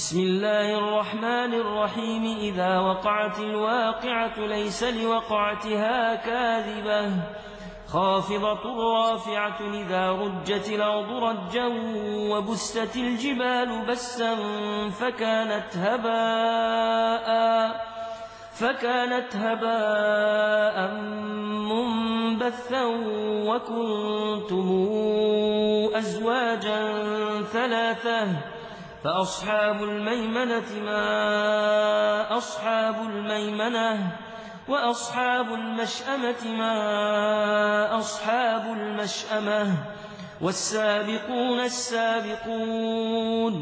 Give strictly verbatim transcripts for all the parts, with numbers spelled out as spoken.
بسم الله الرحمن الرحيم إذا وقعت الواقعة ليس لوقعتها كاذبة خافضة رافعة إذا رجت الأرض رجا وبست الجبال بسا فكانت هباء فكانت هباء منبثا وكنتم أزواجا ثلاثة فأصحاب الميمنة ما أصحاب الميمنة وأصحاب المشأمة ما أصحاب المشأمة والسابقون السابقون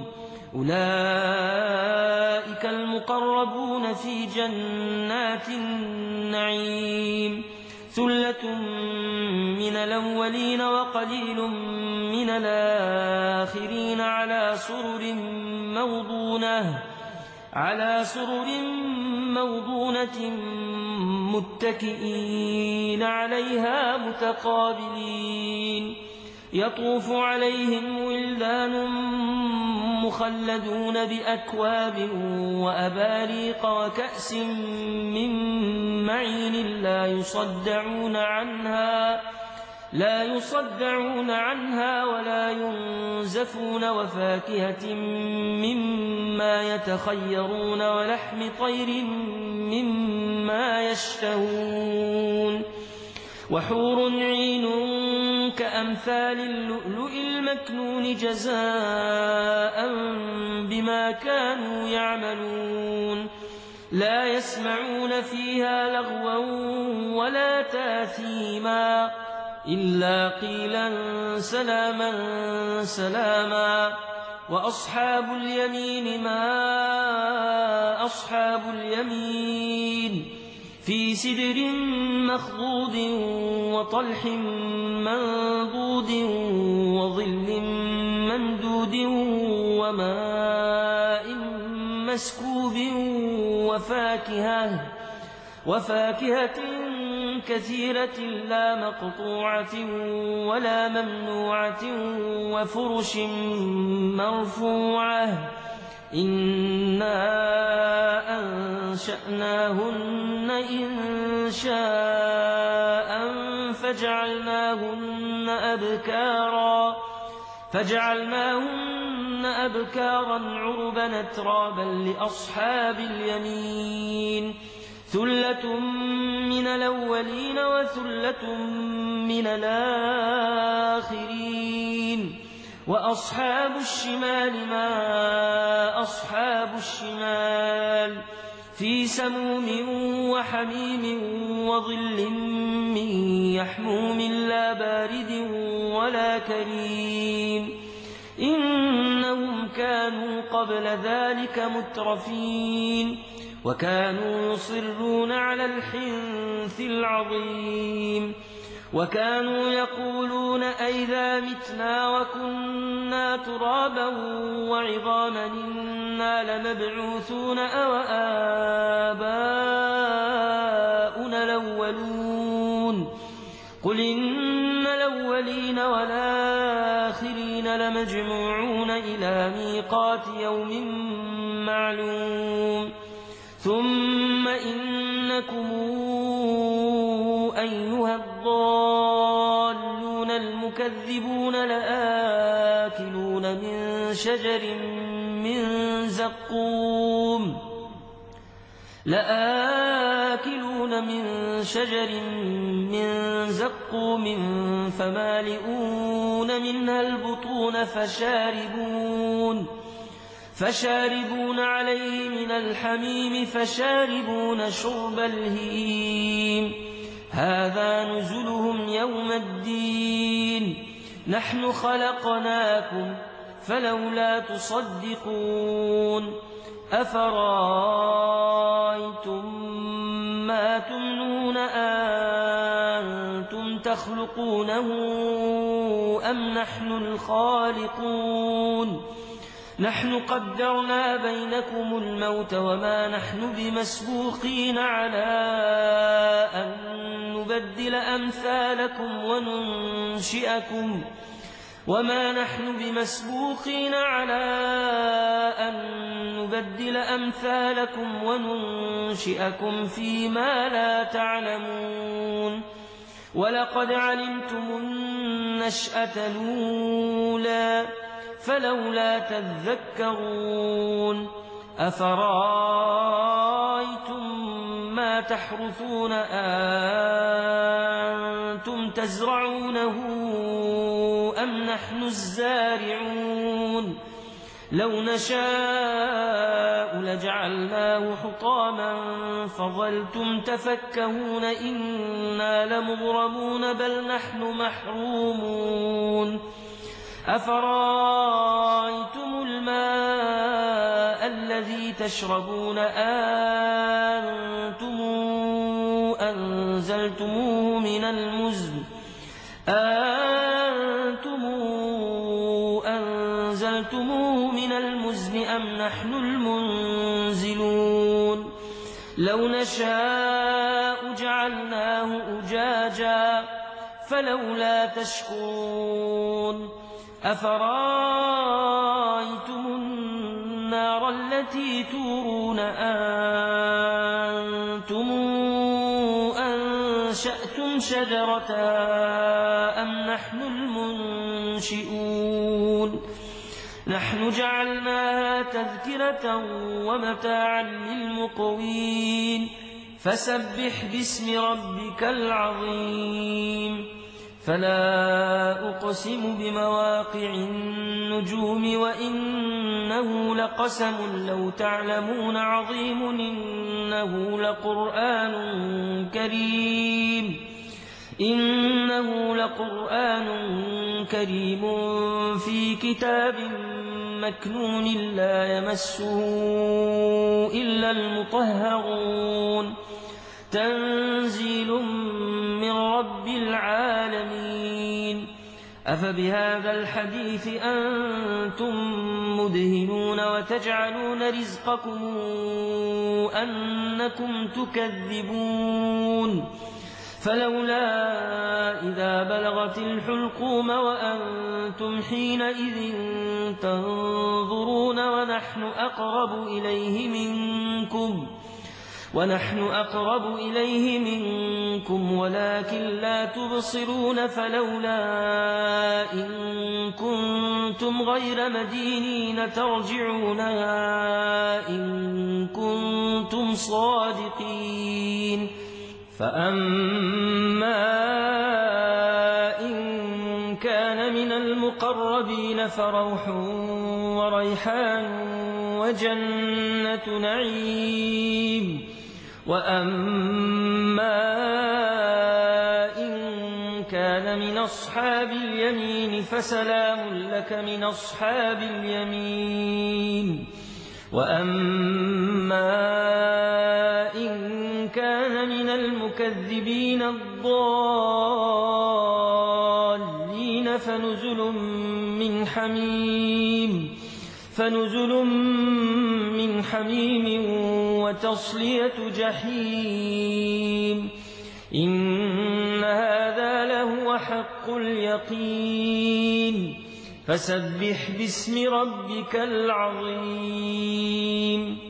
أولئك المقربون في جنات النعيم ثلة من الأولين وقليل من الآخرين على سرر موضونة على سرر موضونة متكئين عليها متقابلين يطوف عليهم ولدان مخلدون بأكواب وأباريق وكأس من معين لا يصدعون عنها لا يصدعون عنها ولا ينزفون وفاكهة مما يتخيرون ولحم طير مما يشتهون وحور عين كأمثال اللؤلؤ المكنون جزاء بما كانوا يعملون لا يسمعون فيها لغوا ولا تاثيما إلا قيلا سلاما سلاما وأصحاب اليمين ما أصحاب اليمين في سدر مخضود وطلح منضود وظل ممدود وماء مسكوب وفاكهة وفاكهة كثيرة لا مقطوعة ولا ممنوعة وفرش مرفوعة إنا أنشأناهن إن شاء فجعلناهن أبكارا فجعلناهن أبكارا عربا أترابا لأصحاب اليمين ثلة من الأولين وثلة من الآخرين وأصحاب الشمال ما أصحاب الشمال في سموم وحميم وظل من يحموم لا بارد ولا كريم إنهم كانوا قبل ذلك مترفين وكانوا يصرون على الحنث العظيم وكانوا يقولون أئذا متنا وكنا ترابا وعظاما إنا لمبعوثون أو آباؤنا الأولون قل إن الأولين والآخرين لمجموعون إلى ميقات يوم معلوم ثم إنكم أيها الضالون المكذبون لآكلون من شجر من زقوم لآكلون من شجر من زقوم فمالئون منها البطون فشاربون فشاربون عليه من الحميم فشاربون شرب الهيم هذا نزلهم يوم الدين نحن خلقناكم فلولا تصدقون أفرأيتم ما تمنون أنتم تخلقونه أم نحن الخالقون نحن قدرنا بينكم الموت وما نحن بمسبوقين على أن نبدل أمثالكم وننشئكم وما نحن بمسبوقين على أن نبدل أمثالكم وننشئكم فيما لا تعلمون ولقد علمتم النشأة الأولى فلولا تذكرون أفرأيتم ما تحرثون أنتم تزرعونه أم نحن الزارعون لو نشاء لجعلناه حطاما فظلتم تفكهون إنا لمغرمون بل نحن محرومون أفرأيتم الماء الذي تشربون أنتم أنزلتموه من المزن أنتم أنزلتموه من المزن أم نحن المنزلون لو نشاء جعلناه أجاجا فلولا تشكرون أفرأيتم النار التي تورون أنتم أنشأتم شجرتها أم نحن المنشئون نحن جعلناها تذكرة ومتاعا للمقوين فسبح باسم ربك العظيم فلا أقسم بمواقع النجوم وإنه لقسم لو تعلمون عظيم إنه لقرآن كريم إنه لقرآن كريم في كتاب مكنون لا يمسه إلا المطهرون تنزيل من رب العالمين أفبهذا الحديث أنتم مدهنون وتجعلون رزقكم أنكم تكذبون فلولا إذا بلغت الحلقوم وأنتم حينئذ تنظرون ونحن أقرب إليه منكم ونحن أقرب إليه منكم ولكن لا تبصرون فلولا إن كنتم غير مدينين ترجعونها إن كنتم صادقين فأما إن كان من المقربين فروح وريحان وجنة نعيم وأما إن كان من أصحاب اليمين فسلام لك من أصحاب اليمين وأما إن كان من المكذبين الضالين فنزل من حميم فنزل من حميم وتصلية جحيم إن هذا لهو حق اليقين فسبح باسم ربك العظيم